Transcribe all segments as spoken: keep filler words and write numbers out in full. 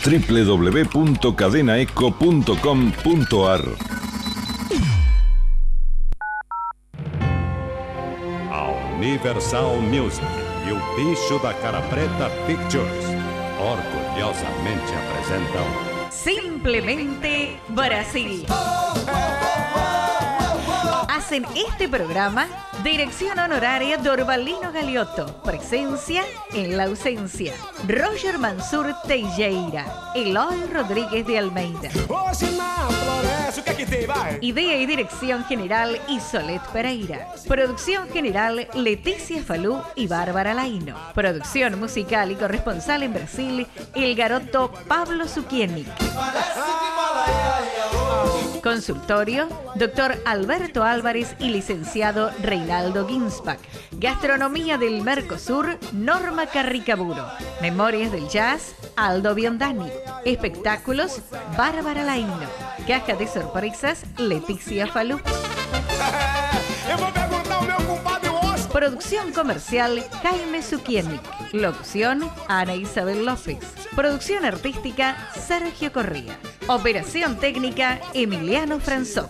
doble u doble u doble u punto cadena eco punto com punto a r. Universal Music e o Bicho da Cara Preta Pictures orgulhosamente apresentam Simplemente Brasil. Hacen este programa dirección honoraria Dorvalino Galiotto, presencia en la ausencia Roger Mansur Teixeira, Eloy Rodríguez de Almeida. Idea y dirección general Isolet Pereira. Producción general Leticia Falú y Bárbara Laino. Producción musical y corresponsal en Brasil el garoto Pablo Zucchieni. Consultorio, doctor Alberto Álvarez y licenciado Reinaldo Ginsbach. Gastronomía del Mercosur, Norma Carricaburo. Memorias del Jazz, Aldo Biondani. Espectáculos, Bárbara Laino. Caja de sorpresas, Leticia Falú. Producción comercial, Jaime Zucchieni. Locución, Ana Isabel López. Producción artística, Sergio Correa. Operación técnica, Emiliano Franzop.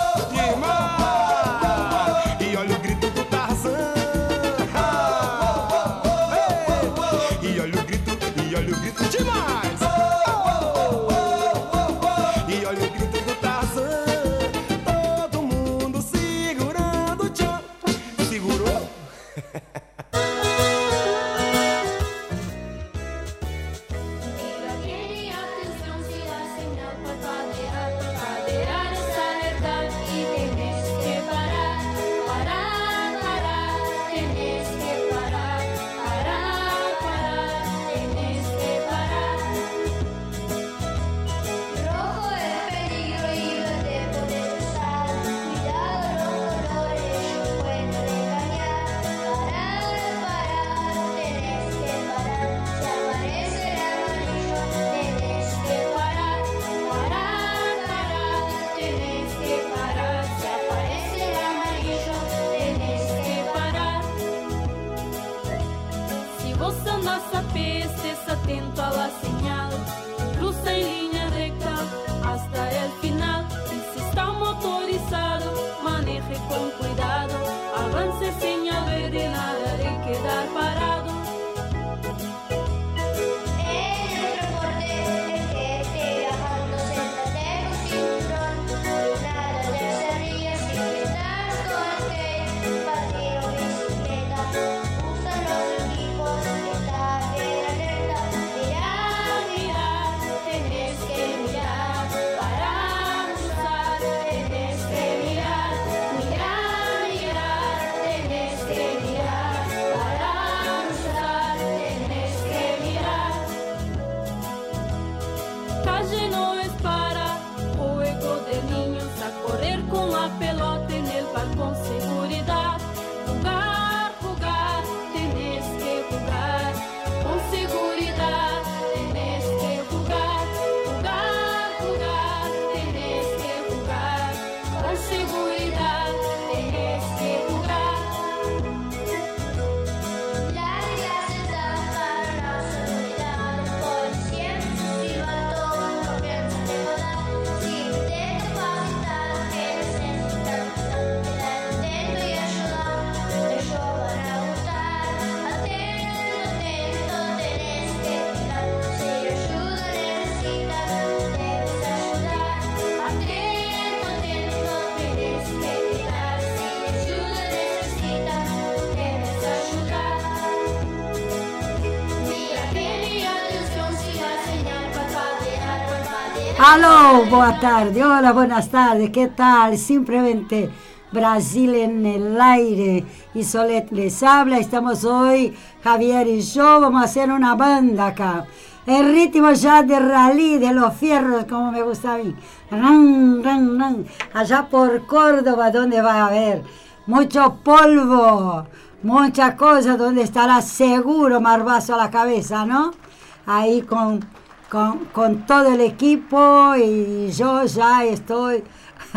Aló, boa tarde, hola, buenas tardes, ¿qué tal? Simplemente Brasil en el aire, y Solet les habla. Estamos hoy, Javier y yo, vamos a hacer una banda acá. El ritmo ya de rally, de los fierros, como me gusta a mí. Ran, ran, ran. Allá por Córdoba, donde va a haber mucho polvo, muchas cosas, donde estará seguro Marbazo a la cabeza, ¿no? Ahí con... Con, con todo el equipo, y yo ya estoy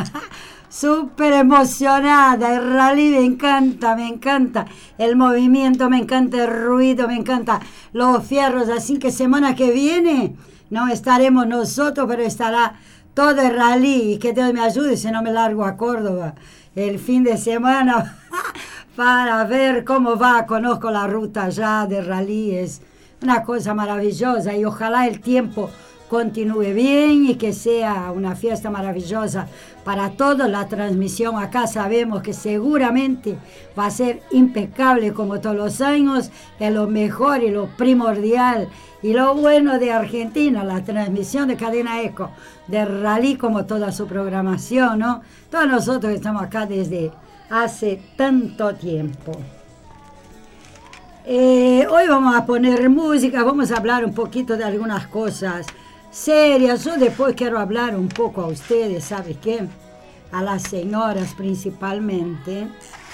súper emocionada. El rally me encanta, me encanta el movimiento, me encanta el ruido, me encanta los fierros. Así que semana que viene no estaremos nosotros, pero estará todo el rally. Y que Dios me ayude si no me largo a Córdoba el fin de semana para ver cómo va. Conozco la ruta ya de rally, es una cosa maravillosa y ojalá el tiempo continúe bien y que sea una fiesta maravillosa para todos. La transmisión acá sabemos que seguramente va a ser impecable como todos los años. Es lo mejor y lo primordial y lo bueno de Argentina, la transmisión de Cadena Eco, de rally como toda su programación, ¿no? Todos nosotros estamos acá desde hace tanto tiempo. Eh, hoy vamos a poner música, vamos a hablar un poquito de algunas cosas serias. Yo después quiero hablar un poco a ustedes, ¿sabe qué? A las señoras principalmente,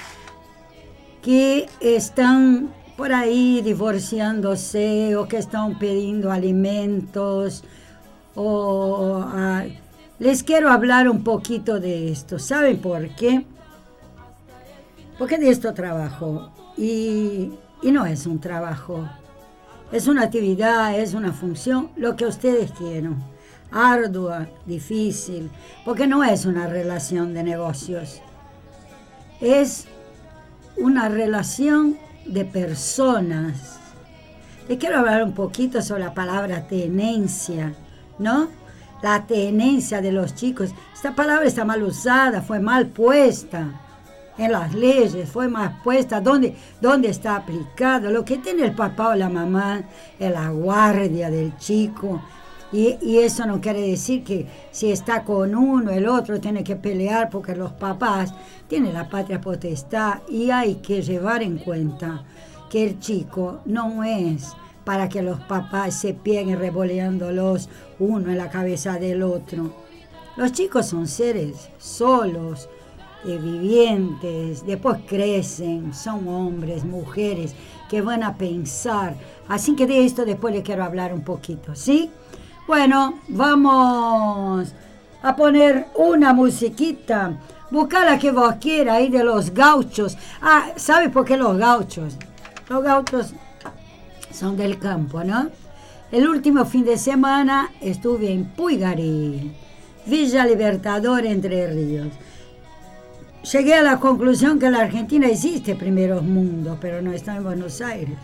que están por ahí divorciándose o que están pidiendo alimentos. O, uh, les quiero hablar un poquito de esto. ¿Saben por qué? Porque de esto trabajo. Y, y no es un trabajo. Es una actividad, es una función, lo que ustedes quieran. Ardua, difícil, porque no es una relación de negocios. Es una relación de personas. Les quiero hablar un poquito sobre la palabra tenencia, ¿no? La tenencia de los chicos. Esta palabra está mal usada, fue mal puesta en las leyes, fue mal puesta. ¿Dónde, dónde está aplicado? Lo que tiene el papá o la mamá es la guardia del chico. Y, y eso no quiere decir que si está con uno, el otro tiene que pelear, porque los papás tienen la patria potestad y hay que llevar en cuenta que el chico no es para que los papás se peguen revoleándolos uno en la cabeza del otro. Los chicos son seres solos, eh, vivientes, después crecen, son hombres, mujeres que van a pensar. Así que de esto después les quiero hablar un poquito, ¿sí? Bueno, vamos a poner una musiquita. Busca la que vos quieras ahí de los gauchos. Ah, ¿sabes por qué los gauchos? Los gauchos son del campo, ¿no? El último fin de semana estuve en Puigarí, Villa Libertador, Entre Ríos. Llegué a la conclusión que en la Argentina existe primeros mundos, pero no está en Buenos Aires.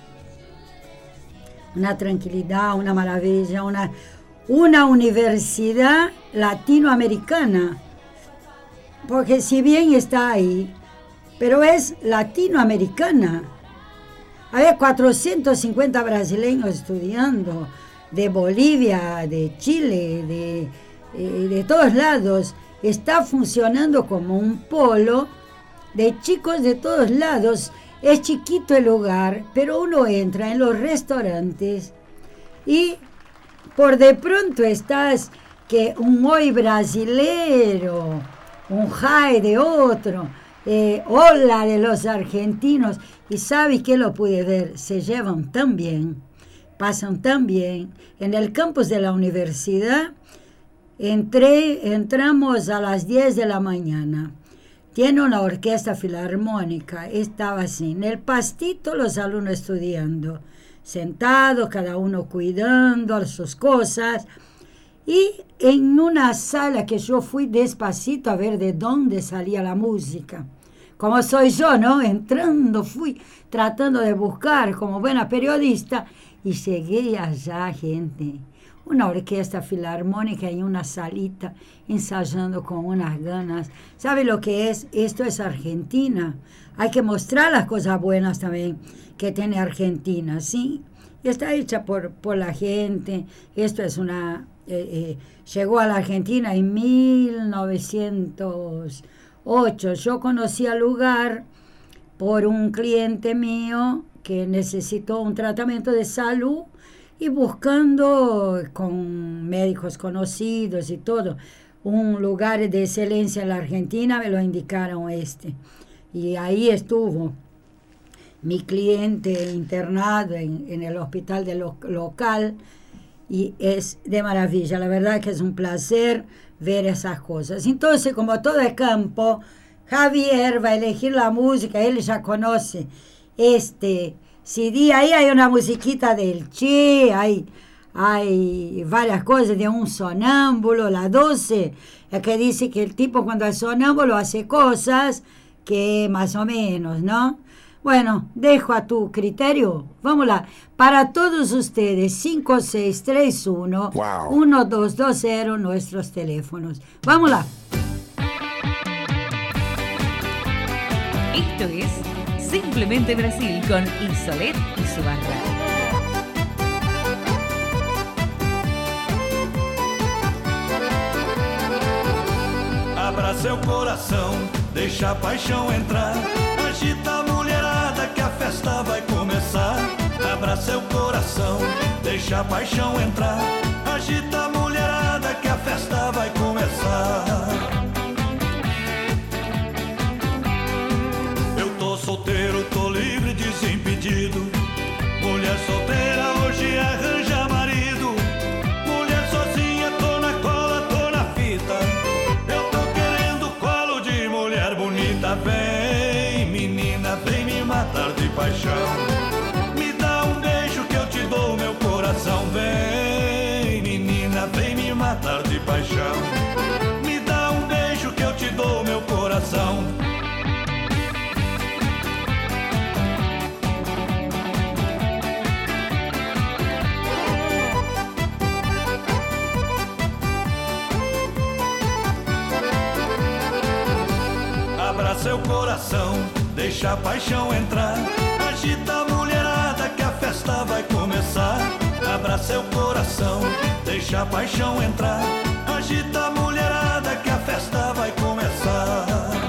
Una tranquilidad, una maravilla, una, una universidad latinoamericana. Porque si bien está ahí, pero es latinoamericana. Había cuatrocientos cincuenta brasileños estudiando, de Bolivia, de Chile, de, eh, de todos lados. Está funcionando como un polo de chicos de todos lados. Es chiquito el lugar, pero uno entra en los restaurantes y por de pronto estás que un hoy brasilero, un jai de otro, eh, hola de los argentinos. Y ¿sabes qué lo pude ver? Se llevan tan bien, pasan tan bien. En el campus de la universidad entré, entramos a las diez de la mañana. Tiene una orquesta filarmónica, estaba así, en el pastito los alumnos estudiando, sentados, cada uno cuidando sus cosas, y en una sala que yo fui despacito a ver de dónde salía la música. Como soy yo, ¿no? Entrando, fui tratando de buscar como buena periodista, y llegué allá, gente, una orquesta filarmónica y una salita ensayando con unas ganas. ¿Sabe lo que es? Esto es Argentina. Hay que mostrar las cosas buenas también que tiene Argentina, ¿sí? Y está hecha por, por la gente. Esto es una... Eh, eh, llegó a la Argentina en mil novecientos ocho. Yo conocí al lugar por un cliente mío que necesitó un tratamiento de salud, y buscando con médicos conocidos y todo, un lugar de excelencia en la Argentina, me lo indicaron este. Y ahí estuvo mi cliente internado en, en el hospital de lo, local, y es de maravilla. La verdad que es un placer ver esas cosas. Entonces, como todo es campo, Javier va a elegir la música, él ya conoce este C D. Ahí hay una musiquita del Che, hay, hay varias cosas de un sonámbulo. La doce es que dice que el tipo cuando es sonámbulo hace cosas que más o menos, ¿no? Bueno, dejo a tu criterio. Vámonos. Para todos ustedes, cinco seis tres uno, uno dos dos cero, nuestros teléfonos. Vámonos. Esto es Simplemente Brasil con Isolet y su banda. Abra seu coração, deixa a paixão entrar. Agita a mulherada que a festa vai começar. Abra seu coração, deixa a paixão entrar. Agita a mulherada que a festa vai começar. Eu tô solteiro, tô livre, desimpedido. Mulher solteira hoje arranja marido. Mulher sozinha, tô na cola, tô na fita. Eu tô querendo colo de mulher bonita. Vem, menina, vem me matar de paixão. Me dá um beijo que eu te dou meu coração. Vem, menina, vem me matar de paixão. Me dá um beijo que eu te dou meu coração. Abra seu coração, deixa a paixão entrar. Agita a mulherada que a festa vai começar. Abra seu coração, deixa a paixão entrar. Agita a mulherada que a festa vai começar.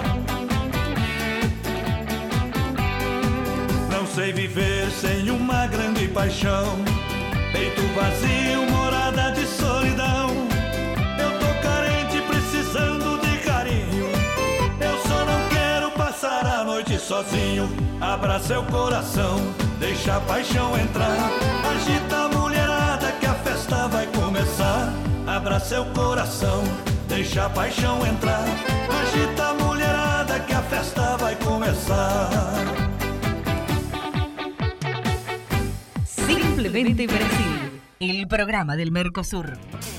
Não sei viver sem uma grande paixão. Peito vazio, morada de solidão. Eu tô carente, precisando de carinho. Eu só não quero passar a noite sozinho. Abra seu coração, deixa a paixão entrar. Agita a mulherada que a festa vai começar. Abra seu coração, deixa a paixão entrar. Agita a mulherada que a festa vai começar. Simplemente Brasil, el programa del Mercosur.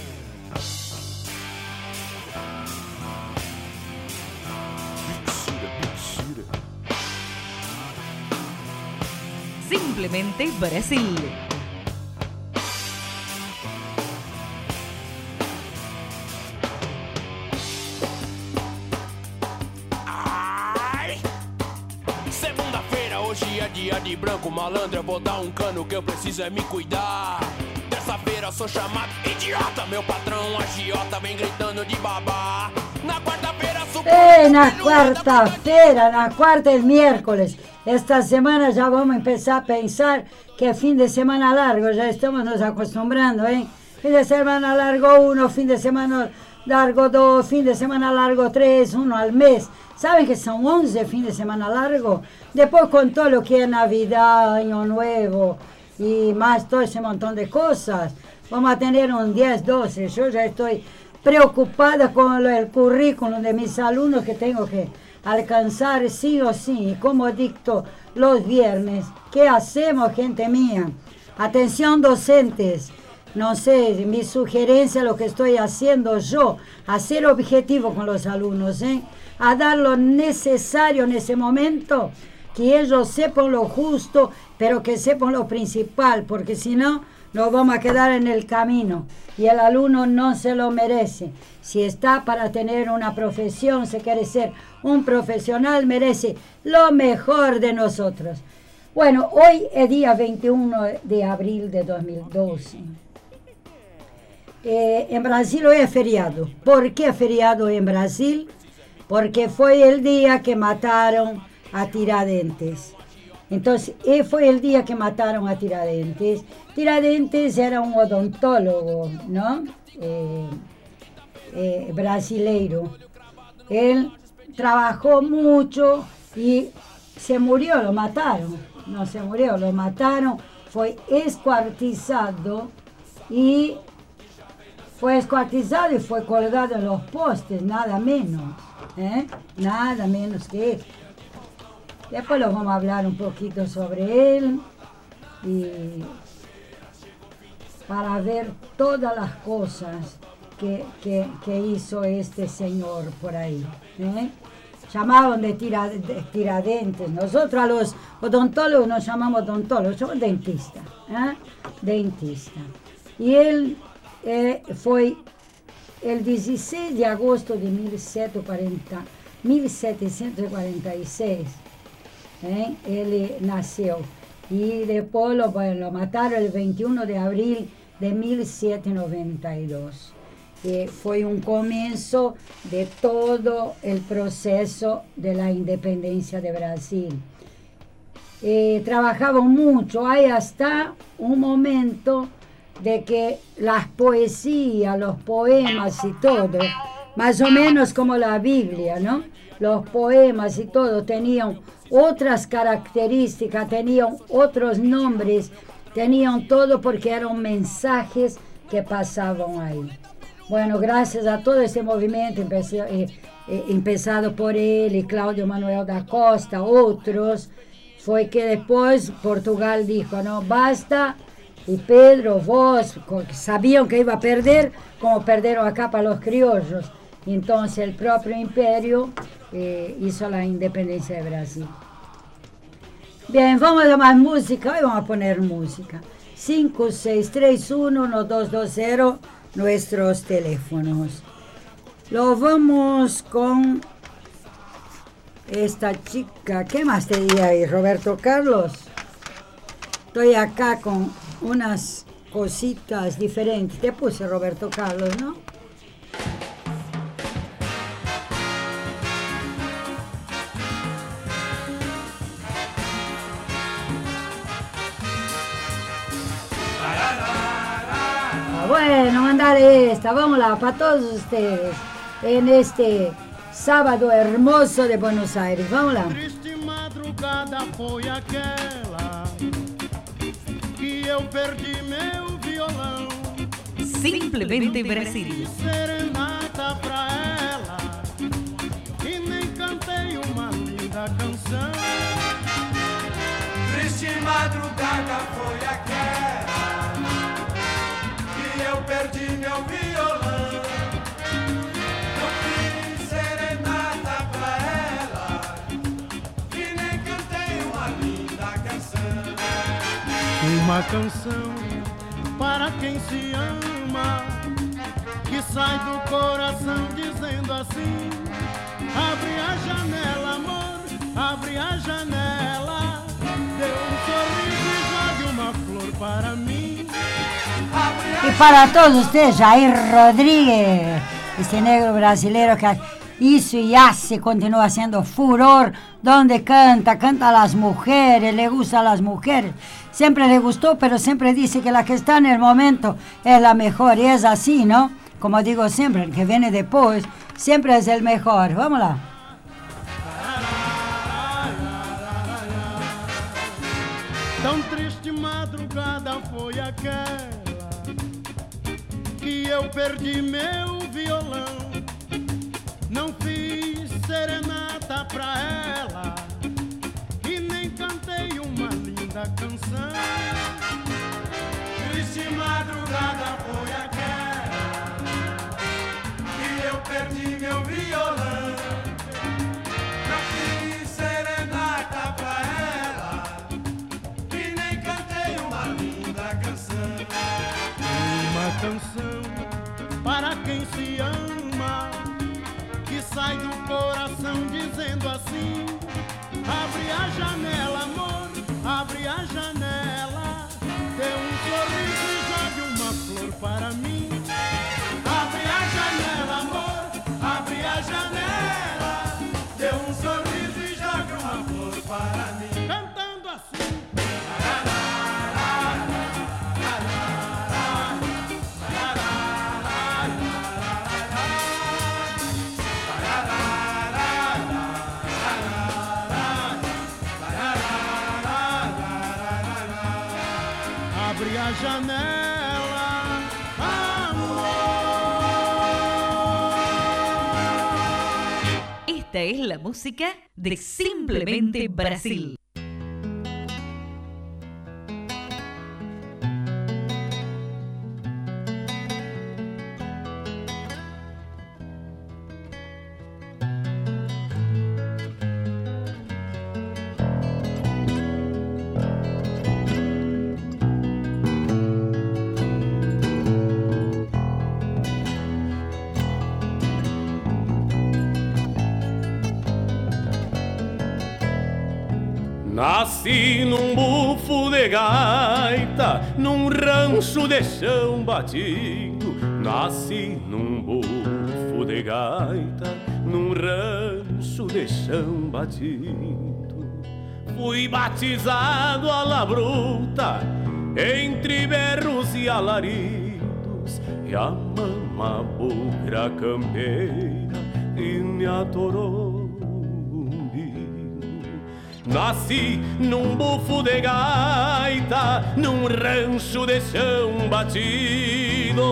Simplemente Brasil. Ai! Segunda-feira, hoje é dia de branco, malandro. Eu vou dar um cano que eu preciso é me cuidar. Terça-feira eu sou chamado idiota, meu patrão agiota vem gritando de babá. Na quarta-feira sou... Eh, na quarta-feira, na quarta es miércoles. Esta semana ya vamos a empezar a pensar que es fin de semana largo, ya estamos nos acostumbrando, ¿eh? Fin de semana largo uno, fin de semana largo dos, fin de semana largo tres, uno al mes. ¿Saben que son once fin de semana largo? Después con todo lo que es Navidad, Año Nuevo y más todo ese montón de cosas, vamos a tener un diez, doce. Yo ya estoy preocupada con el currículum de mis alumnos que tengo que alcanzar sí o sí, como dicto los viernes. ¿Qué hacemos, gente mía? Atención, docentes. No sé, mi sugerencia, lo que estoy haciendo yo, a ser objetivo con los alumnos, ¿eh? A dar lo necesario en ese momento, que ellos sepan lo justo, pero que sepan lo principal, porque si no, nos vamos a quedar en el camino y el alumno no se lo merece. Si está para tener una profesión, se quiere ser un profesional, merece lo mejor de nosotros. Bueno, hoy es día veintiuno de abril de dos mil doce. Eh, en Brasil hoy es feriado. ¿Por qué es feriado en Brasil? Porque fue el día que mataron a Tiradentes. Entonces, eh, fue el día que mataron a Tiradentes. Tiradentes era un odontólogo, ¿no? Eh, eh, brasileiro. Él trabajó mucho y se murió, lo mataron. No se murió, lo mataron. Fue escuartizado y fue escuartizado y fue colgado en los postes, nada menos. ¿eh? Nada menos que eso. Después los vamos a hablar un poquito sobre él y para ver todas las cosas que, que, que hizo este señor por ahí. ¿eh? Llamaban de, tira, de tiradentes. Nosotros a los odontólogos nos llamamos odontólogos, somos dentistas. ¿eh? Dentista. Y él eh, fue el dieciséis de agosto de mil setecientos cuarenta y seis. ¿eh? Él nació. Y después lo, bueno, lo mataron el veintiuno de abril de mil setecientos noventa y dos. Que fue un comienzo de todo el proceso de la independencia de Brasil. Eh, trabajaban mucho, hay hasta un momento de que las poesías, los poemas y todo, más o menos como la Biblia, ¿no? Los poemas y todo tenían otras características, tenían otros nombres, tenían todo porque eran mensajes que pasaban ahí. Bueno, gracias a todo ese movimiento empezó, eh, eh, empezado por él y Cláudio Manuel da Costa, otros, fue que después Portugal dijo, no, basta, y Pedro, vos, sabían que iba a perder, como perdieron acá para los criollos. Entonces el propio imperio eh, hizo la independencia de Brasil. Bien, vamos a más música, hoy vamos a poner música. cinco seis tres uno uno dos dos cero, nuestros teléfonos. Lo vamos con esta chica. ¿Qué más te di ahí, Roberto Carlos? Estoy acá con unas cositas diferentes. Te puse Roberto Carlos, ¿no? Bueno, mandaré esta, vámonos para todos ustedes en este sábado hermoso de Buenos Aires. Vámonos. Triste madrugada foi aquela que eu perdi meu violão. Simplemente Brasil. Serenata pra ela e nem cantei uma linda canção. Triste madrugada foi aquela que eu perdi meu violão. Não fiz serenata pra ela e nem cantei uma linda canção. Uma canção para quem se ama, que sai do coração dizendo assim: abre a janela, amor, abre a janela, dê um sorriso e jogue uma flor para mim. Y para todos ustedes, Jair Rodríguez, ese negro brasilero que hizo y hace, continúa haciendo furor, donde canta, canta a las mujeres, le gusta a las mujeres. Siempre le gustó, pero siempre dice que la que está en el momento es la mejor, y es así, ¿no? Como digo siempre, el que viene después siempre es el mejor. Vámonos. Tão triste madrugada foi aquela que eu perdi meu violão. Não fiz serenata pra ela e nem cantei uma linda canção. Triste madrugada foi aquela que eu perdi meu violão. Não fiz serenata pra ela e nem cantei uma linda canção. Uma canção para quem se ama, que sai do coração dizendo assim: abre a janela, amor, abre a janela, dê um sorriso e jogue uma flor para mim. Abre a janela, amor, abre a janela, dê um sorriso e jogue uma flor para mim. Cantando assim. Abre a janela, amor. Esta es la música de Simplemente Brasil. Nasci num bufo de gaita, num rancho de chão batido. Nasci num bufo de gaita, num rancho de chão batido. Fui batizado à la bruta, entre berros e alaridos, e a mama bugra campeira e me atorou. Nasci num bufo de gaita, num rancho de chão batido.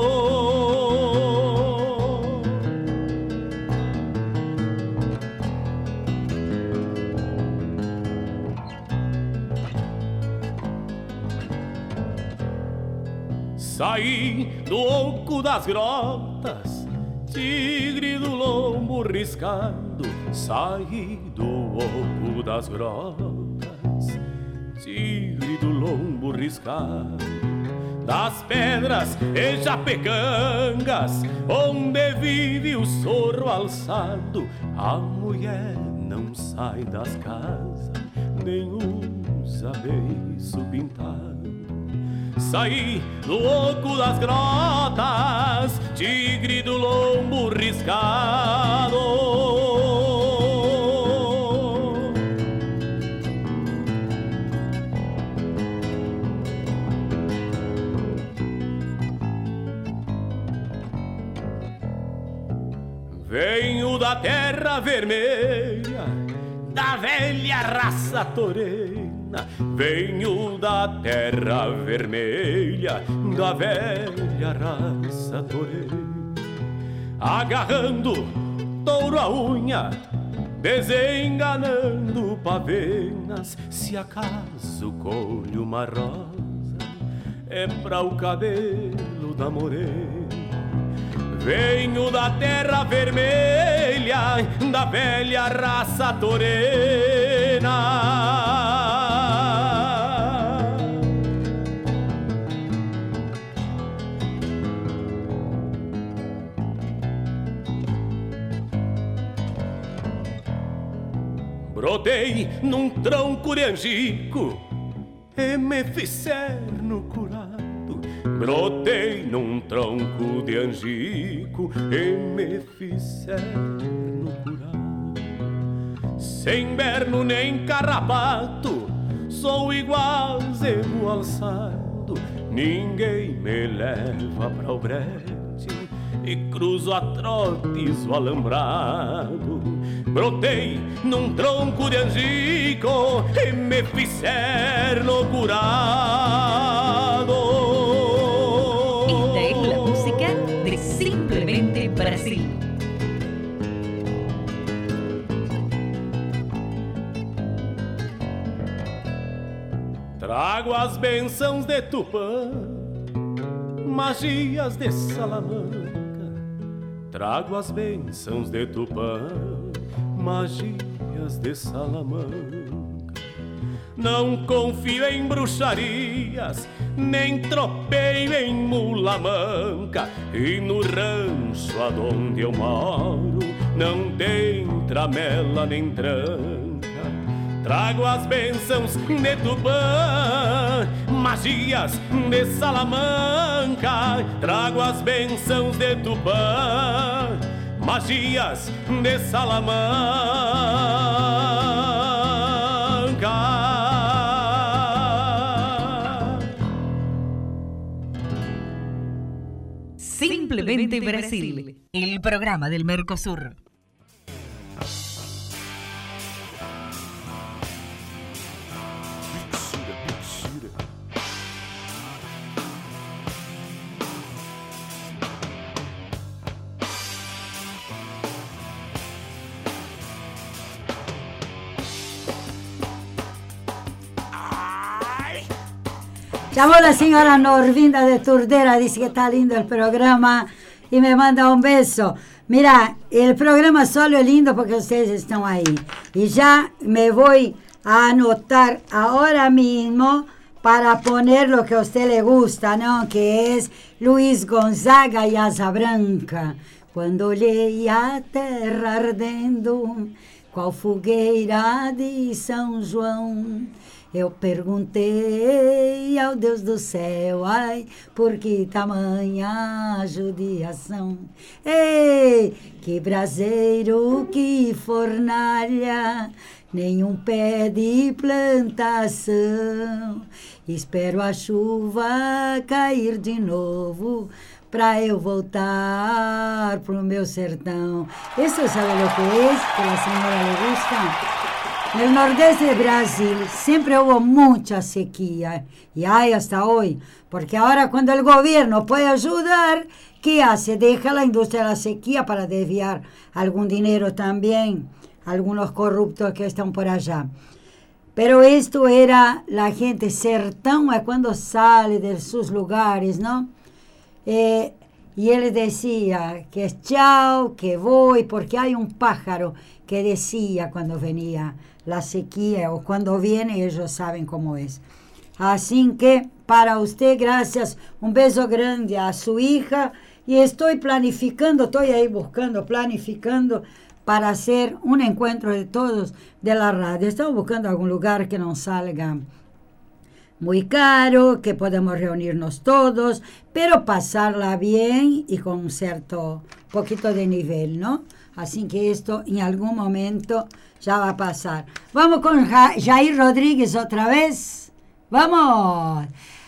Saí do oco das grotas, tigre do lombo riscado. Saí do oco das grotas, tigre do lombo riscado. Das pedras e japecangas, onde vive o sorro alçado. A mulher não sai das casas, nem usa beiço pintado. Saí do oco das grotas, tigre do lombo riscado. Venho da terra vermelha, da velha raça toureira. Venho da terra vermelha, da velha raça toureira. Agarrando touro a unha, desenganando pavenas. Se acaso colho uma rosa, é pra o cabelo da morena. Venho da terra vermelha, da velha raça torena. Brotei num tronco de angico e me fizer no curado. Brotei num tronco de angico e me fizer no curado. Sem berno nem carrapato, sou igual zebo alçado. Ninguém me leva pra o brete e cruzo a trotes o alambrado. Brotei num tronco de angico e me fizer no curado. Esta es la música de Simplemente Brasil. Trago as bênçãos de Tupã, magias de Salamanca. Trago as bênçãos de Tupã, magias de Salamanca. Não confio em bruxarias, nem tropeio em mula manca. E no rancho aonde eu moro não tem tramela nem tranca. Trago as bênçãos de Tupã, magias de Salamanca. Trago as bênçãos de Tupã, magias de Salamanca. Simplemente Brasil, el programa del Mercosur. Llamó la señora Norvinda de Turdera, dice que está lindo el programa y me manda un beso. Mira, el programa solo es lindo porque ustedes están ahí. Y ya me voy a anotar ahora mismo para poner lo que a usted le gusta, ¿no? Que es Luis Gonzaga y Asa Branca. Cuando leía a terra ardendo, qual fogueira de São João. Eu perguntei ao Deus do céu, ai, por que tamanha judiação? Ei, que braseiro, que fornalha, nenhum pé de plantação. Espero a chuva cair de novo para eu voltar pro meu sertão. Isso sabe o que é? Que a senhora le gusta. En el nordeste de Brasil siempre hubo mucha sequía, y hay hasta hoy, porque ahora cuando el gobierno puede ayudar, ¿qué hace? Deja la industria de la sequía para desviar algún dinero también, algunos corruptos que están por allá. Pero esto era la gente, sertão es cuando sale de sus lugares, ¿no? Eh, y él decía que es chao, que voy, porque hay un pájaro que decía cuando venía la sequía o cuando viene, ellos saben cómo es. Así que para usted, gracias, un beso grande a su hija, y estoy planificando, estoy ahí buscando, planificando para hacer un encuentro de todos de la radio. Estamos buscando algún lugar que no salga muy caro, que podamos reunirnos todos, pero pasarla bien y con un cierto poquito de nivel, ¿no? Así que esto en algún momento ya va a pasar. Vamos con ja Jair Rodríguez otra vez. Vamos.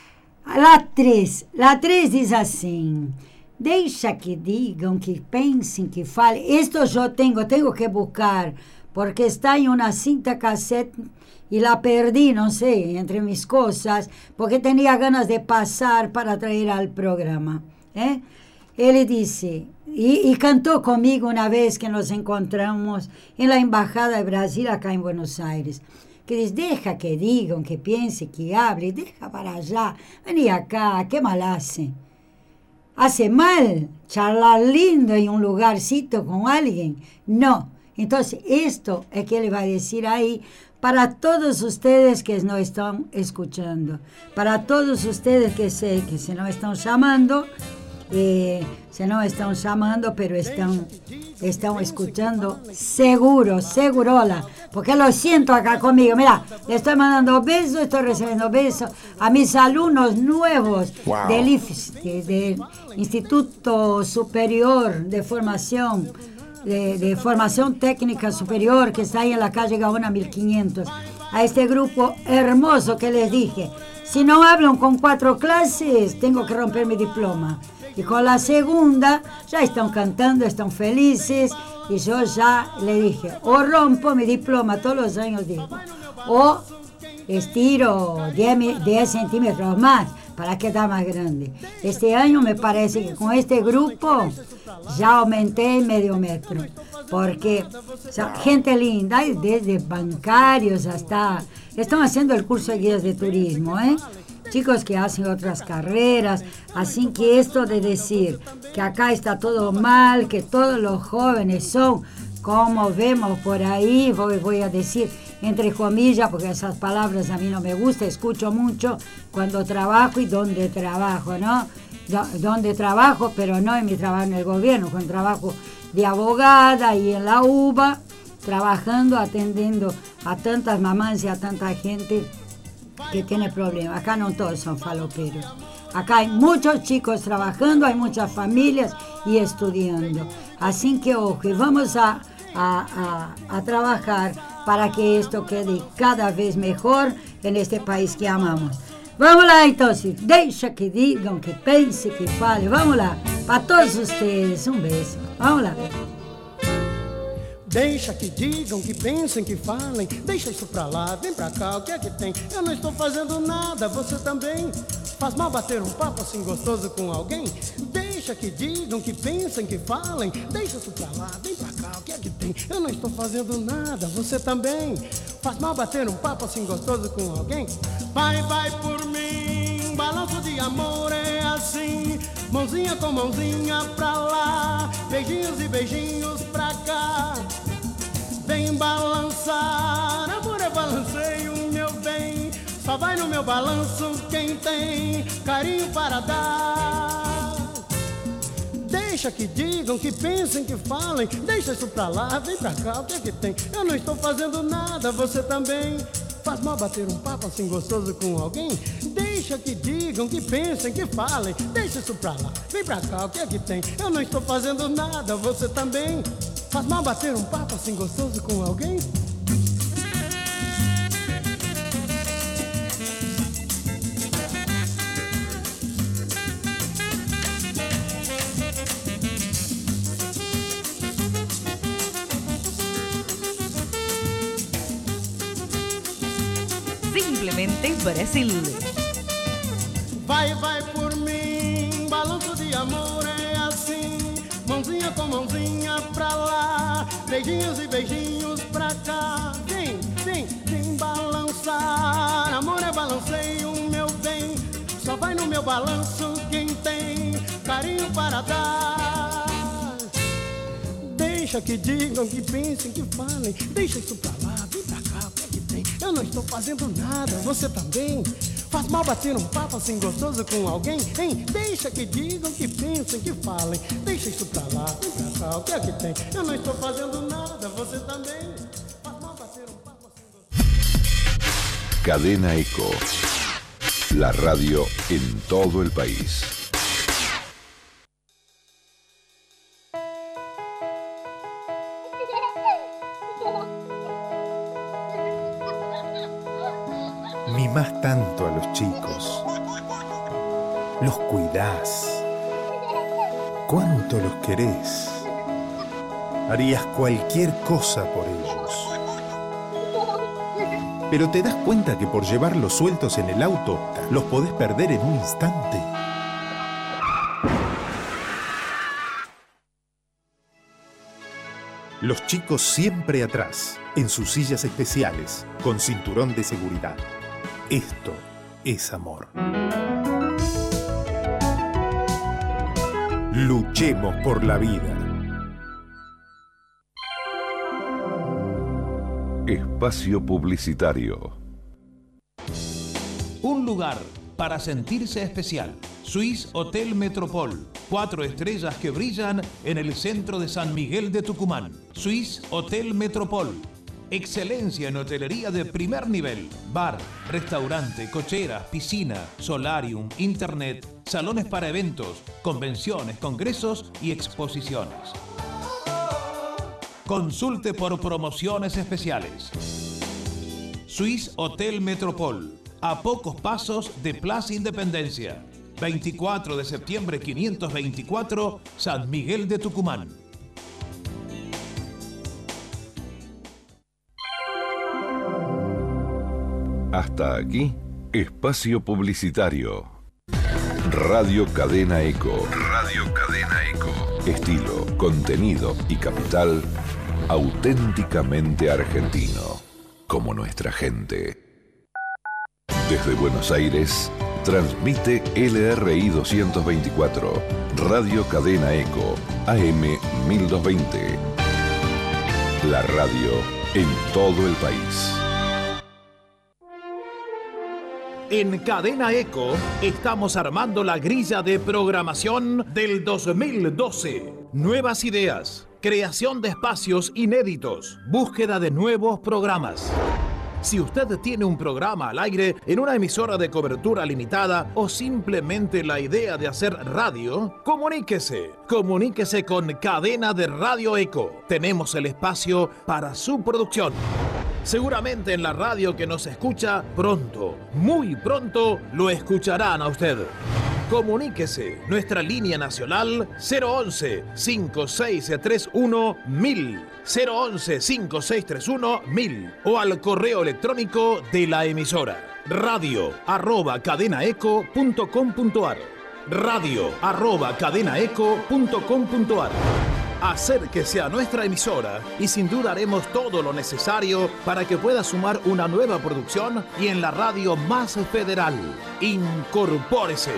La tres. La tres dice así. Deixa que digam, que pensem, que falem. Esto yo tengo, tengo que buscar, porque está en una cinta cassette y la perdí, no sé, entre mis cosas, porque tenía ganas de pasar para traer al programa. ¿eh? Él dice, y, y cantó conmigo una vez que nos encontramos en la Embajada de Brasil, acá en Buenos Aires, que dice, deja que digan, que piense, que hable, deja para allá, vení acá, ¿qué mal hace? ¿Hace mal charlar lindo en un lugarcito con alguien? No. Entonces, esto es que le va a decir ahí para todos ustedes que nos están escuchando, para todos ustedes que sé que se nos están llamando, eh, se nos están llamando, pero están, están escuchando seguro, segurola, porque lo siento acá conmigo. Mira, le estoy mandando besos, estoy recibiendo besos a mis alumnos nuevos wow. del I F S, de, del Instituto Superior de Formación, De, de formación técnica superior, que está ahí en la calle Gaona mil quinientos, a este grupo hermoso que les dije, si no hablan con cuatro clases, tengo que romper mi diploma, y con la segunda ya están cantando, están felices, y yo ya le dije, o rompo mi diploma, todos los años digo, o estiro diez centímetros más, para quedar más grande. Este año me parece que con este grupo ya aumenté medio metro, porque o sea, gente linda, desde bancarios hasta, están haciendo el curso de guías de turismo, ¿eh? chicos que hacen otras carreras, así que esto de decir que acá está todo mal, que todos los jóvenes son, como vemos por ahí, voy, voy a decir, entre comillas, porque esas palabras a mí no me gustan, escucho mucho cuando trabajo y donde trabajo, ¿no? Do- donde trabajo, pero no en mi trabajo en el gobierno, con trabajo de abogada y en la U B A, trabajando, atendiendo a tantas mamás y a tanta gente que tiene problemas. Acá no todos son faloperos. Acá hay muchos chicos trabajando, hay muchas familias y estudiando. Así que, ojo, vamos a, a, a, a trabajar para que esto quede cada vez mejor en este país que amamos. Vamos lá, entonces. Deixa que digam, que pense, que fale. Vamos lá. Para todos ustedes, um beijo. Vamos lá. Deixa que digam, que pensem, que falem. Deixa isso pra lá, vem pra cá, o que é que tem? Eu não estou fazendo nada, você também. Faz mal bater um papo assim gostoso com alguém? Deixa que digam, que pensem, que falem. Deixa isso pra lá, vem pra cá, o que é que tem? Eu não estou fazendo nada, você também. Faz mal bater um papo assim gostoso com alguém? Vai, vai por mim, balanço de amor é assim. Mãozinha com mãozinha pra lá, beijinhos e beijinhos pra cá. Vem balançar, amor é balanceio, meu bem. Só vai no meu balanço quem tem carinho para dar. Deixa Deixa que digam, que pensem, que falem. Deixa isso pra lá, vem pra cá, o que é que tem? Eu não estou fazendo nada, você também. Faz mal bater um papo assim gostoso com alguém? Deixa que digam, que pensem, que falem. Deixa isso pra lá, vem pra cá, o que é que tem? Eu não estou fazendo nada, você também. Faz mal bater um papo assim gostoso com alguém? Simplemente Brasil. Vai, vai por mim, balanço de amor é assim. Mãozinha com mãozinha pra lá, beijinhos e beijinhos pra cá. Vem, vem, vem balançar. Amor é balanceio, meu bem. Só vai no meu balanço quem tem carinho para dar. Deixa que digam, que pensem, que falem. Deixa isso pra lá, vem pra cá, o que é que tem? Eu não estou fazendo nada, você também. Faz mal bater um papo assim gostoso com alguém, hein? Deixa que digam, que pensem, que falem. Deixa isso pra lá, vem pra cá, o que é que tem? Eu não estou fazendo nada, você também. Faz mal bater um papo assim gostoso. Cadena Eco. La radio en todo el país. Mimás tanto a los chicos, los cuidás, cuánto los querés, harías cualquier cosa por ellos. Pero te das cuenta que por llevarlos sueltos en el auto, los podés perder en un instante. Los chicos siempre atrás, en sus sillas especiales, con cinturón de seguridad. Esto es amor. Luchemos por la vida. Espacio publicitario. Un lugar para sentirse especial. Swiss Hotel Metropol. Cuatro estrellas que brillan en el centro de San Miguel de Tucumán. Swiss Hotel Metropol. Excelencia en hotelería de primer nivel. Bar, restaurante, cocheras, piscina, solarium, internet, salones para eventos, convenciones, congresos y exposiciones. Consulte por promociones especiales. Swiss Hotel Metropol. A pocos pasos de Plaza Independencia. veinticuatro de septiembre quinientos veinticuatro, San Miguel de Tucumán. Hasta aquí, espacio publicitario. Radio Cadena Eco. Radio Cadena Eco. Estilo, contenido y capital auténticamente argentino, como nuestra gente. Desde Buenos Aires, transmite L R I doscientos veinticuatro, Radio Cadena Eco, A M mil doscientos veinte. La radio en todo el país. En Cadena Eco estamos armando la grilla de programación del dos mil doce. Nuevas ideas, creación de espacios inéditos, búsqueda de nuevos programas. Si usted tiene un programa al aire en una emisora de cobertura limitada o simplemente la idea de hacer radio, comuníquese. Comuníquese con Cadena de Radio Eco. Tenemos el espacio para su producción. Seguramente en la radio que nos escucha, pronto, muy pronto, lo escucharán a usted. Comuníquese. Nuestra línea nacional cero once, cinco seis tres uno, mil. cero once, cinco seis tres uno, mil. O al correo electrónico de la emisora. Radio arroba cadenaeco punto com punto ar. Radio arroba cadenaeco punto com punto ar. Acérquese a nuestra emisora y sin duda haremos todo lo necesario para que pueda sumar una nueva producción y en la radio más federal. Incorpórese.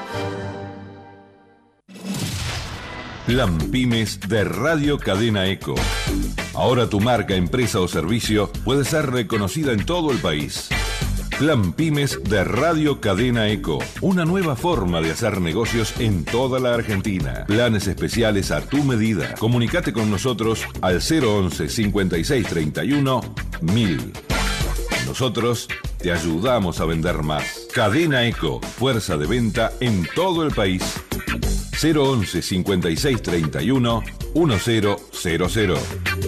Lampymes de Radio Cadena Eco. Ahora tu marca, empresa o servicio puede ser reconocida en todo el país. Plan Pymes de Radio Cadena Eco. Una nueva forma de hacer negocios en toda la Argentina. Planes especiales a tu medida. Comunicate con nosotros al cero once, cincuenta y seis, treinta y uno, mil. Nosotros te ayudamos a vender más. Cadena Eco. Fuerza de venta en todo el país. cero once, cincuenta y seis, treinta y uno, diez cero.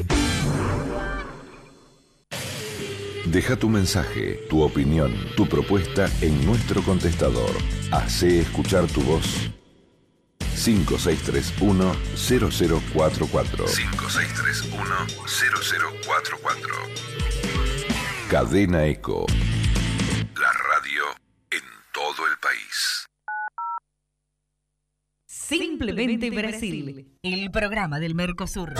Deja tu mensaje, tu opinión, tu propuesta en nuestro contestador. Hacé escuchar tu voz. cinco seis tres uno, cero cero cuatro cuatro. cinco seis tres uno, cero cero cuatro cuatro. Cadena Eco. La radio en todo el país. Simplemente Brasil, el programa del Mercosur.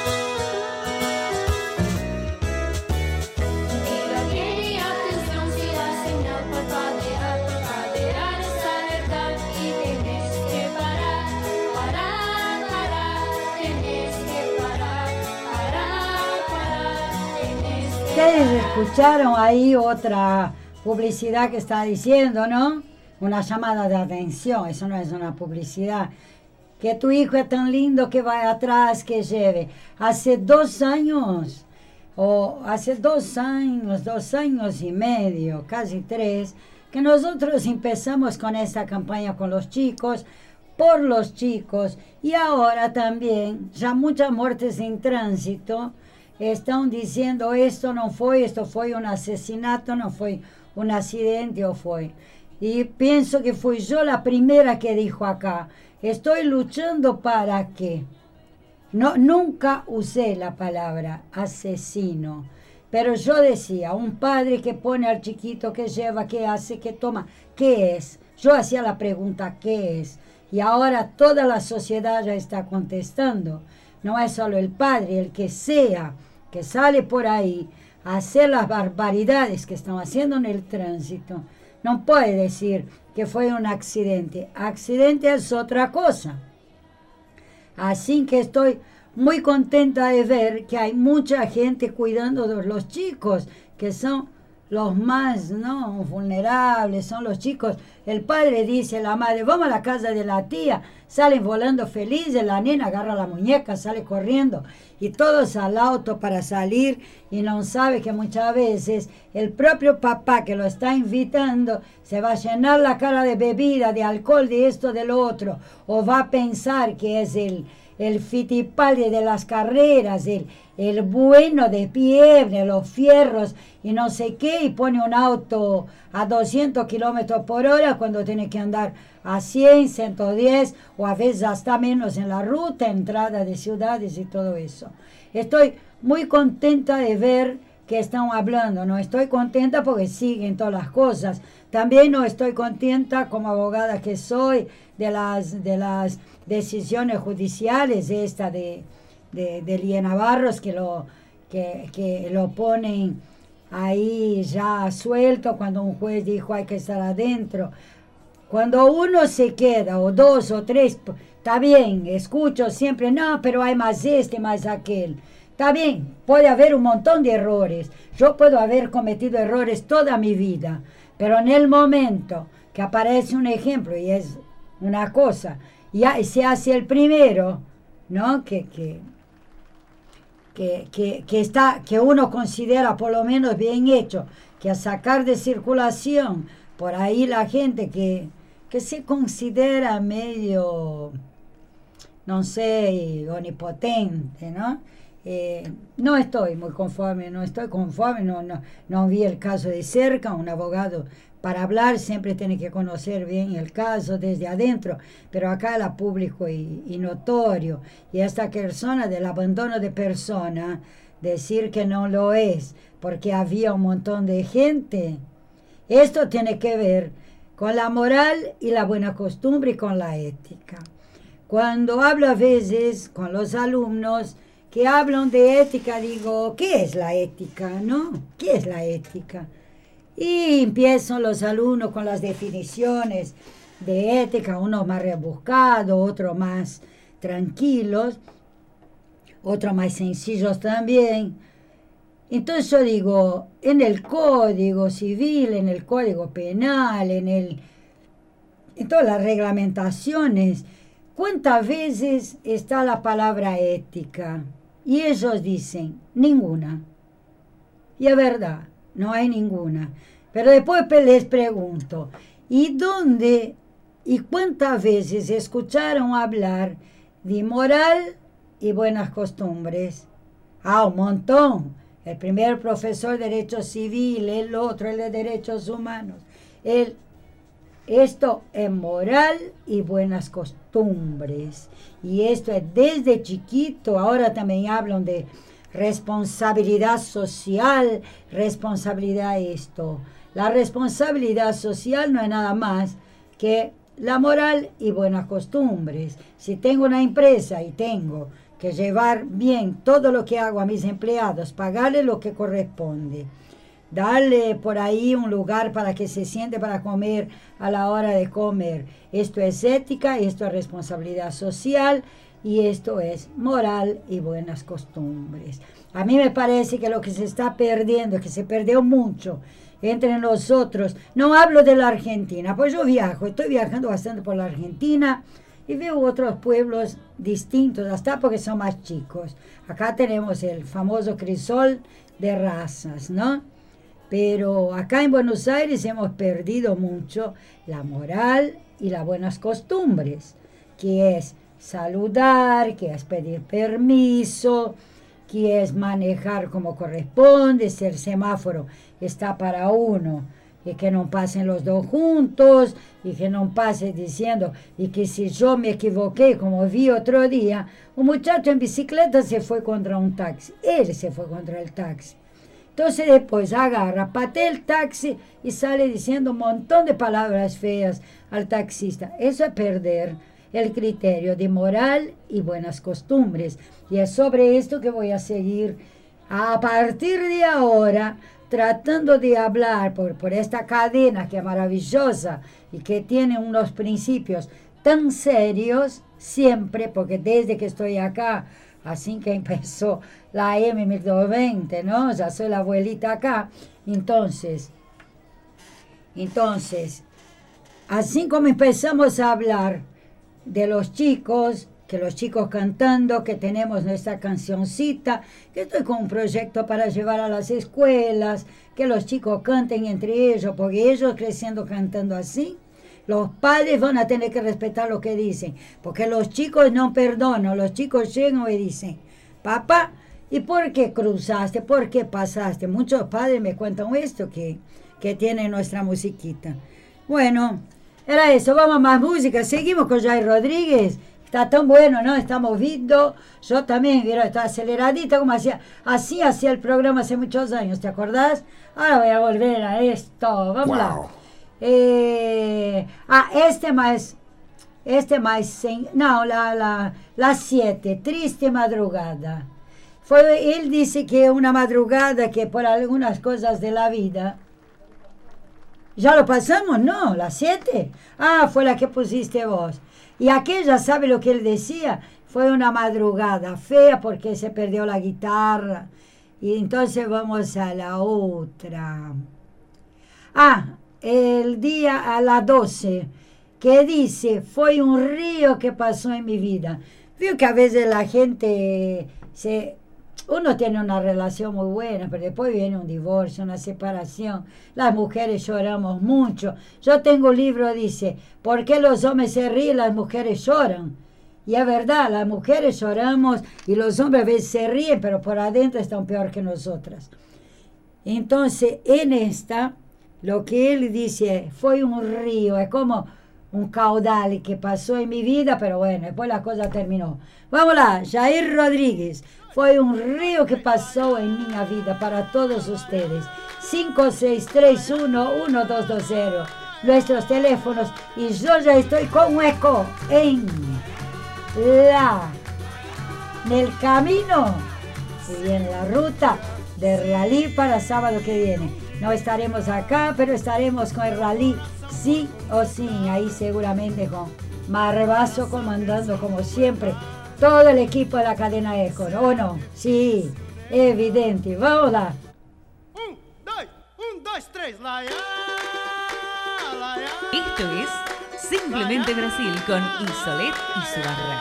Ustedes escucharon ahí otra publicidad que está diciendo, ¿no? Una llamada de atención, eso no es una publicidad. Que tu hijo es tan lindo que vaya atrás, que lleve. Hace dos años, o hace dos años, dos años y medio, casi tres, que nosotros empezamos con esta campaña con los chicos, por los chicos, y ahora también, ya muchas muertes en tránsito, están diciendo esto no fue, esto fue un asesinato, no fue un accidente o fue. Y pienso que fui yo la primera que dijo acá, estoy luchando para que, no, nunca usé la palabra asesino, pero yo decía, un padre que pone al chiquito, que lleva, que hace, que toma, ¿qué es? Yo hacía la pregunta, ¿qué es? Y ahora toda la sociedad ya está contestando. No es solo el padre, el que sea, que sale por ahí a hacer las barbaridades que están haciendo en el tránsito, no puede decir que fue un accidente. Accidente es otra cosa. Así que estoy muy contenta de ver que hay mucha gente cuidando de los chicos, que son los más, ¿no?, vulnerables, son los chicos. El padre dice a la madre, vamos a la casa de la tía, salen volando felices, la nena agarra la muñeca, sale corriendo, y todos al auto para salir, y no sabe que muchas veces el propio papá que lo está invitando se va a llenar la cara de bebida, de alcohol, de esto, de lo otro, o va a pensar que es el, el Fittipaldi de las carreras, el, el bueno de Pievne, los fierros, y no sé qué, y pone un auto a doscientos kilómetros por hora cuando tiene que andar a cien, ciento diez, o a veces hasta menos en la ruta, entrada de ciudades y todo eso. Estoy muy contenta de ver que están hablando, no estoy contenta porque siguen todas las cosas. También no estoy contenta como abogada que soy de las, de las decisiones judiciales, esta de, de, de Liena Barros, que lo, que, que lo ponen ahí ya suelto cuando un juez dijo hay que estar adentro. Cuando uno se queda, o dos o tres, está bien, escucho siempre, no, pero hay más este, más aquel. Está bien, puede haber un montón de errores. Yo puedo haber cometido errores toda mi vida, pero en el momento que aparece un ejemplo y es una cosa, y se hace el primero, ¿no?, que... que Que, que, que, está, que uno considera por lo menos bien hecho, que a sacar de circulación por ahí la gente que, que se considera medio, no sé, omnipotente, ¿no? Eh, no estoy muy conforme, no estoy conforme, no, no, no vi el caso de cerca. Un abogado para hablar siempre tiene que conocer bien el caso desde adentro, pero acá era público y, y notorio, y esta persona del abandono de persona, decir que no lo es, porque había un montón de gente, esto tiene que ver con la moral y la buena costumbre y con la ética. Cuando hablo a veces con los alumnos que hablan de ética, digo, ¿qué es la ética, no? ¿Qué es la ética? Y empiezan los alumnos con las definiciones de ética, uno más rebuscado, otro más tranquilos, otros más sencillos también. Entonces yo digo, en el Código Civil, en el Código Penal, en, el, en todas las reglamentaciones, ¿cuántas veces está la palabra ética? Y ellos dicen, ninguna. Y es verdad, no hay ninguna. Pero después les pregunto, ¿y dónde y cuántas veces escucharon hablar de moral y buenas costumbres? Ah, un montón. El primer profesor de Derecho Civil, el otro, el de Derechos Humanos. El, esto es moral y buenas costumbres. Y esto es desde chiquito. Ahora también hablan de responsabilidad social, responsabilidad esto. La responsabilidad social no es nada más que la moral y buenas costumbres. Si tengo una empresa y tengo que llevar bien todo lo que hago a mis empleados, pagarle lo que corresponde, darle por ahí un lugar para que se siente para comer a la hora de comer. Esto es ética, esto es responsabilidad social y esto es moral y buenas costumbres. A mí me parece que lo que se está perdiendo, que se perdió mucho entre nosotros, no hablo de la Argentina, pues yo viajo, estoy viajando bastante por la Argentina, y veo otros pueblos distintos, hasta porque son más chicos. Acá tenemos el famoso crisol de razas, ¿no? Pero acá en Buenos Aires hemos perdido mucho la moral y las buenas costumbres, que es saludar, que es pedir permiso, que es manejar como corresponde, si el semáforo está para uno, y que no pasen los dos juntos, y que no pase diciendo, y que si yo me equivoqué, como vi otro día, un muchacho en bicicleta se fue contra un taxi, él se fue contra el taxi. Entonces después agarra, patea el taxi y sale diciendo un montón de palabras feas al taxista. Eso es perder el criterio de moral y buenas costumbres. Y es sobre esto que voy a seguir a partir de ahora, tratando de hablar por, por esta cadena que es maravillosa y que tiene unos principios tan serios siempre, porque desde que estoy acá, así que empezó la M mil doscientos veinte, ¿no? Ya soy la abuelita acá. Entonces, entonces, así como empezamos a hablar de los chicos, que los chicos cantando, que tenemos nuestra cancioncita, que estoy con un proyecto para llevar a las escuelas, que los chicos canten entre ellos, porque ellos creciendo cantando así, los padres van a tener que respetar lo que dicen, porque los chicos no perdonan, los chicos llegan y dicen, papá, ¿y por qué cruzaste? ¿Por qué pasaste? Muchos padres me cuentan esto, que, que tiene nuestra musiquita. Bueno, era eso, vamos a más música, seguimos con Jair Rodríguez. Está tan bueno, ¿no? Estamos viendo. Yo también, ¿vieron? Está aceleradita como hacía. Así hacía el programa hace muchos años, ¿te acordás? Ahora voy a volver a esto. Vamos wow. lá. Eh, ah, este más. Este más. No, la, la, la siete. Triste madrugada. Fue, él dice que una madrugada que por algunas cosas de la vida. ¿Ya lo pasamos? No, la siete. Ah, fue la que pusiste vos. Y aquella, ¿sabe lo que él decía? Fue una madrugada fea porque se perdió la guitarra. Y entonces vamos a la otra. Ah, el día a las doce, que dice, fue un río que pasó en mi vida. Vio que a veces la gente, se, uno tiene una relación muy buena, pero después viene un divorcio, una separación. Las mujeres lloramos mucho. Yo tengo un libro, dice, ¿por qué los hombres se ríen y las mujeres lloran? Y es verdad, las mujeres lloramos y los hombres a veces se ríen, pero por adentro están peor que nosotras. Entonces, en esta, lo que él dice, fue un río, es como un caudal que pasó en mi vida, pero bueno, después la cosa terminó. Vamos lá, Jair Rodríguez. Fue un río que pasó en mi vida para todos ustedes. cinco seis tres uno uno dos dos cero. Nuestros teléfonos. Y yo ya estoy con un eco en la, en el camino y en la ruta de rally para sábado que viene. No estaremos acá, pero estaremos con el rally sí o sí. Ahí seguramente con Marbazo comandando como siempre. Todo el equipo de la cadena Eco, ¿o no? Sí, evidente. Vamos lá. Um, dois, um, dois, três, lá, lá, Esto es Simplemente Brasil con Isolet y su barra.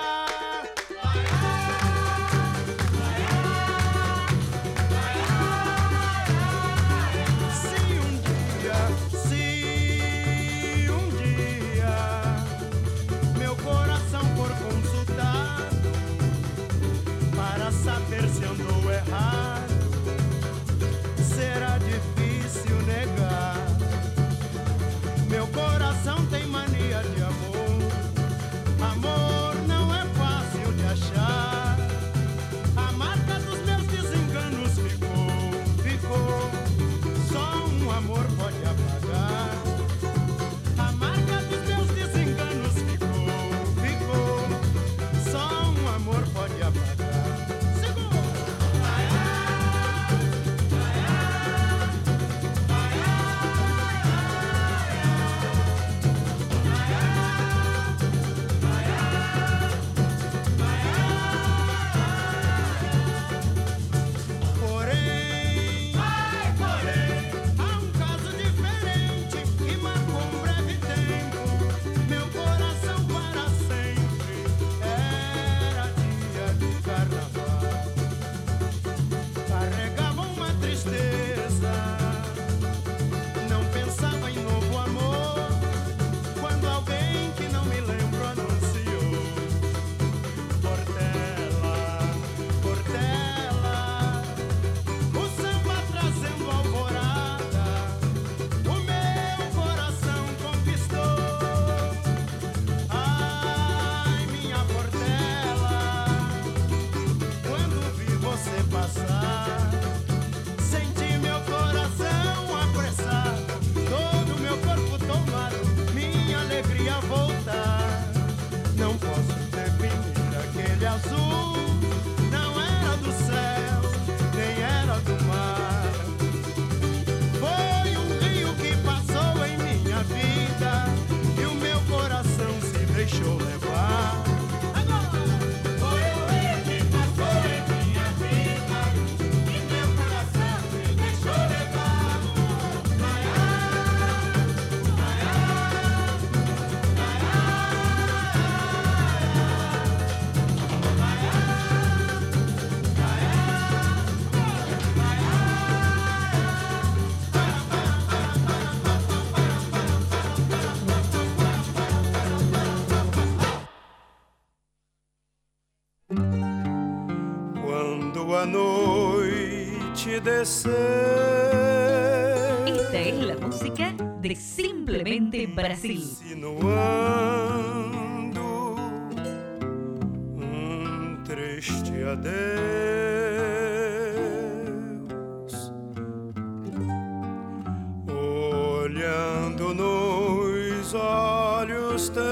Saber se andou errado, será difícil negar. Meu coração tem mania de amor, amor não é fácil de achar. A marca dos meus desenganos ficou, ficou, só um amor pode apagar. A marca dos meus desenganos ficou, ficou, só um amor pode apagar. Esta es la música de Simplemente Brasil. Insinuando um triste adeus, olhando nos olhos teus.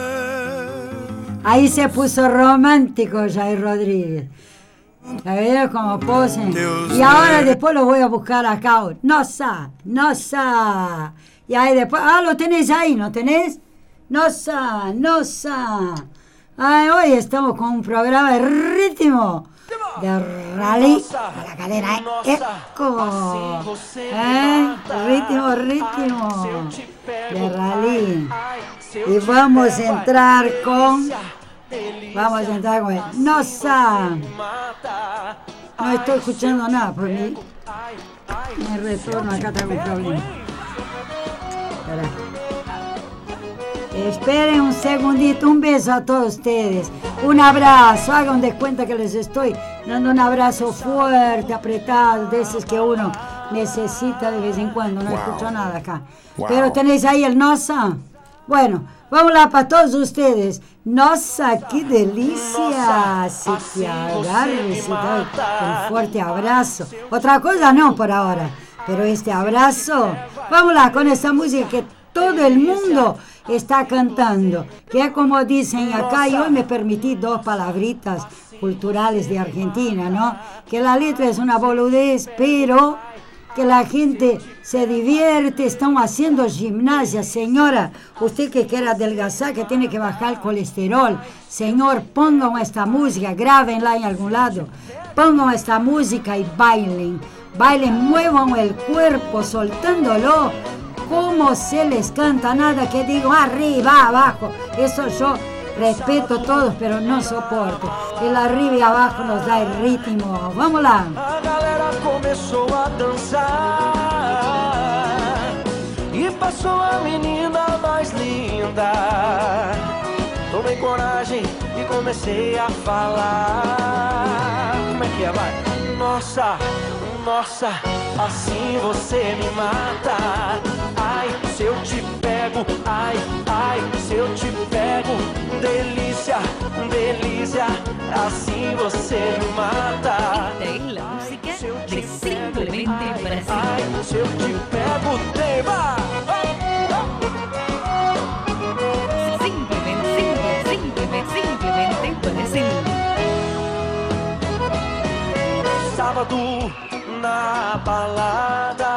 Ahí se puso romántico Jair Rodríguez. A ver cómo posen. Y ahora después lo voy a buscar acá. Nossa, nossa. Y ahí después. Ah, lo tenés ahí, ¿no tenés? Nossa, nossa. Ay, hoy estamos con un programa de ritmo. De rally a la cadena Eco. ¿Eh? Ritmo, ritmo. De rally. Y vamos a entrar con. Vamos a entrar con él. Nossa. No estoy escuchando nada por mí. Me retorno, acá tengo un problema. Espera. Esperen un segundito, un beso a todos ustedes. Un abrazo, hagan de cuenta que les estoy dando un abrazo fuerte, apretado, de esos que uno necesita de vez en cuando. No wow. escucho nada acá. Wow. Pero tenéis ahí el Nossa. Bueno, vamos lá para todos ustedes. Nossa, que delícia! Se te agarro y se doy un fuerte abrazo. Otra cosa no por ahora, pero este abrazo. Vamos lá con esta música que todo el mundo está cantando. Que es como dicen acá, y hoy me permití dos palabritas culturales de Argentina, ¿no? Que la letra es una boludez, pero que la gente se divierte, están haciendo gimnasia. Señora, usted que quiere adelgazar, que tiene que bajar el colesterol, señor, pongan esta música, grábenla en algún lado. pongan esta música y bailen. Bailen, muevan el cuerpo soltándolo. Como se les canta, nada que digan arriba, abajo. Eso yo respeto a todos, pero no soporto. El arriba y abajo nos da el ritmo. Vamos lá. A galera começou a dançar e passou a menina mais linda. Tomei coragem e comecei a falar. Como é que é, vai? Nossa, nossa, assim você me mata. Ai, se eu te pego, ai, ai, se eu te pego. Delícia, delícia, assim você me mata. Esta es la música de Simplemente Brasil. Ai, se eu te pego, tema. Simplemente, simplemente, simplemente Brasil. Sábado na balada,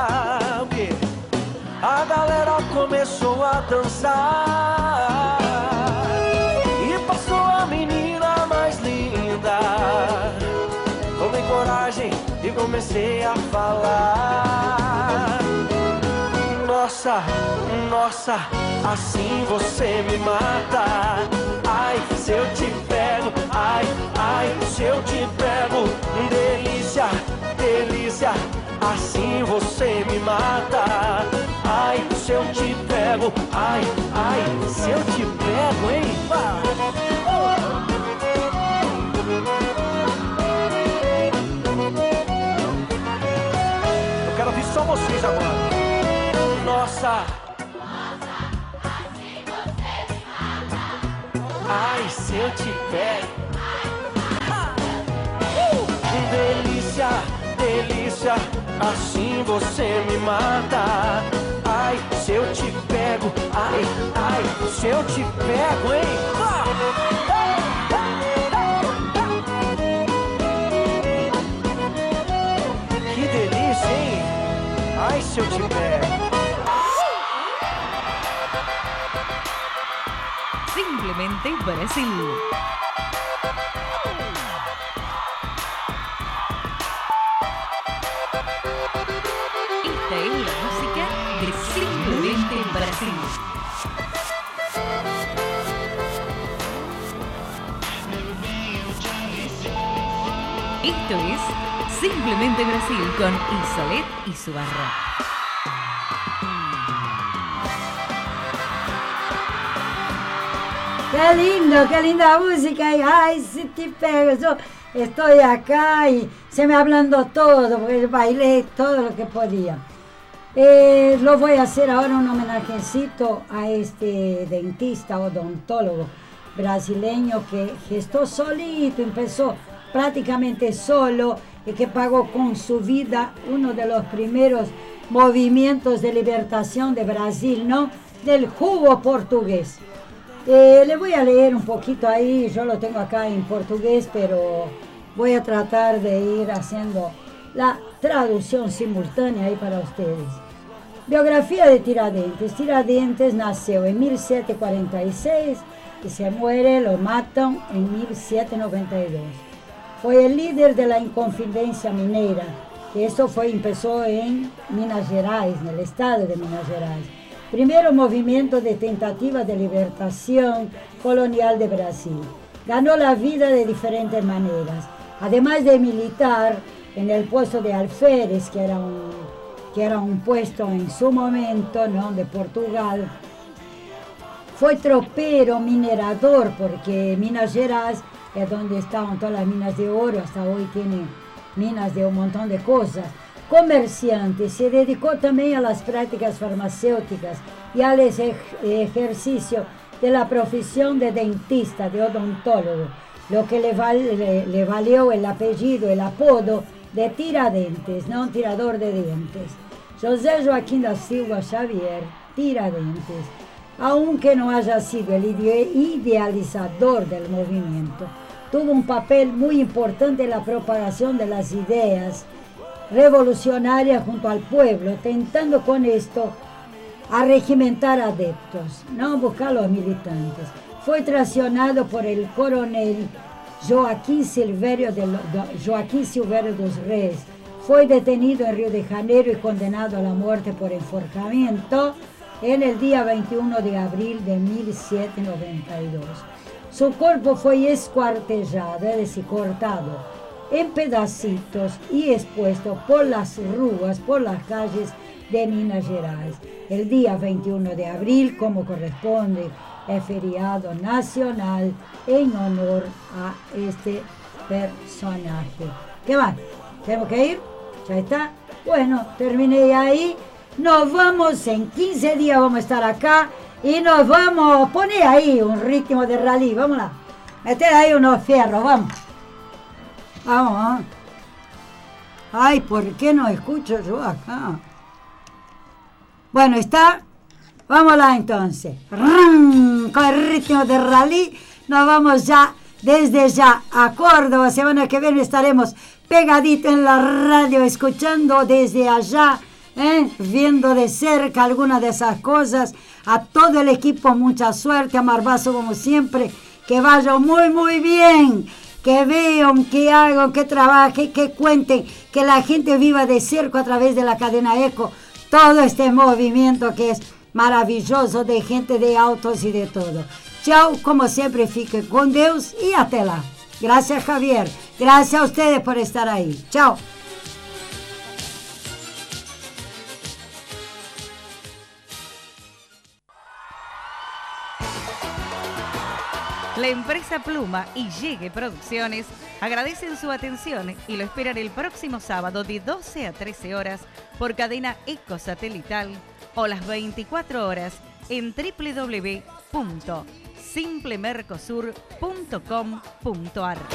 a galera começou a dançar e passou a menina mais linda. Tomei coragem e comecei a falar. Nossa, nossa, assim você me mata. Ai, se eu te pego, ai, ai, se eu te pego. Delícia, delícia, assim você me mata. Ai, se eu te pego, ai, ai, se eu te pego, hein? Eu quero ouvir só vocês agora. Nossa, ai, se eu te pego. Delícia, delícia, assim você me mata. Ai, se eu te pego, ai, ai, se eu te pego, hein? Que delícia, hein? Ai, se eu te pego. Simplemente Brasil. Esta es la música de Simplemente Brasil. Esto es Simplemente Brasil con Isolet y su barra. Qué lindo, qué linda música. Ay, si te pego. Yo estoy acá y se me hablando todo, porque bailé todo lo que podía. Eh, lo voy a hacer ahora un homenajecito a este dentista odontólogo brasileño que gestó solito, empezó prácticamente solo y que pagó con su vida uno de los primeros movimientos de libertación de Brasil, ¿no? Del jugo portugués. Eh, le voy a leer un poquito ahí, yo lo tengo acá en portugués, pero voy a tratar de ir haciendo la traducción simultánea ahí para ustedes. Biografía de Tiradentes. Tiradentes nació en mil setecientos cuarenta y seis y se muere, lo matan en mil setecientos noventa y dos. Fue el líder de la Inconfidência Mineira, que esto fue, empezó en Minas Gerais, en el estado de Minas Gerais. Primero movimiento de tentativa de libertación colonial de Brasil. Ganó la vida de diferentes maneras. Además de militar en el puesto de alférez, que era un, que era un puesto en su momento, ¿no?, de Portugal, fue tropero, minerador, porque Minas Gerais es donde estaban todas las minas de oro, hasta hoy tiene minas de un montón de cosas. Comerciante, se dedicó también a las prácticas farmacéuticas y al ejer- ejercicio de la profesión de dentista, de odontólogo, lo que le, val- le, le valió el apellido, el apodo de Tiradentes, no tirador de dientes. José Joaquim da Silva Xavier, Tiradentes, aunque no haya sido el ide- idealizador del movimiento, tuvo un papel muy importante en la propagación de las ideas revolucionaria junto al pueblo, tentando con esto arregimentar adeptos, no buscar los militantes. Fue traicionado por el coronel Joaquim Silvério, de, de, Joaquim Silvério dos Reis foi detenido en Río de Janeiro y condenado a la muerte por enforcamiento en el día veintiuno de abril de mil setecientos noventa y dos. Su cuerpo fue escuartejado, es decir, cortado en pedacitos y expuesto por las ruas, por las calles de Minas Gerais. El día veintiuno de abril, como corresponde, es feriado nacional en honor a este personaje. ¿Qué más? ¿Tenemos que ir? ¿Ya está? Bueno, terminé ahí. Nos vamos en quince días, vamos a estar acá y nos vamos a poner ahí un ritmo de rally. Vamos a meter ahí unos fierros, vamos. Vamos. ¿eh? Ay, ¿por qué no escucho yo acá? Bueno, está. Vámonos entonces. ¡Rum! Con el ritmo de rally nos vamos ya, desde ya a Córdoba. Semana que viene estaremos pegaditos en la radio, escuchando desde allá, ¿eh? Viendo de cerca algunas de esas cosas. A todo el equipo mucha suerte, a Marbazo como siempre, que vaya muy muy bien, que vean, que hagan, que trabajen, que cuenten, que la gente viva de cerca a través de la cadena ECO todo este movimiento que es maravilloso de gente, de autos y de todo. Chao, como siempre, fique con Dios y hasta lá. Gracias, Javier. Gracias a ustedes por estar ahí. Chao. La empresa Pluma y Llegue Producciones agradecen su atención y lo esperan el próximo sábado de doce a trece horas por cadena Eco Satelital o las veinticuatro horas en doble u doble u doble u punto simple mercosur punto com punto ar.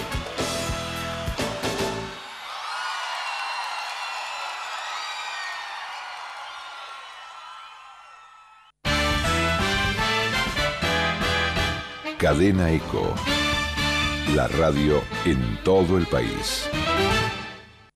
Cadena Eco, la radio en todo el país.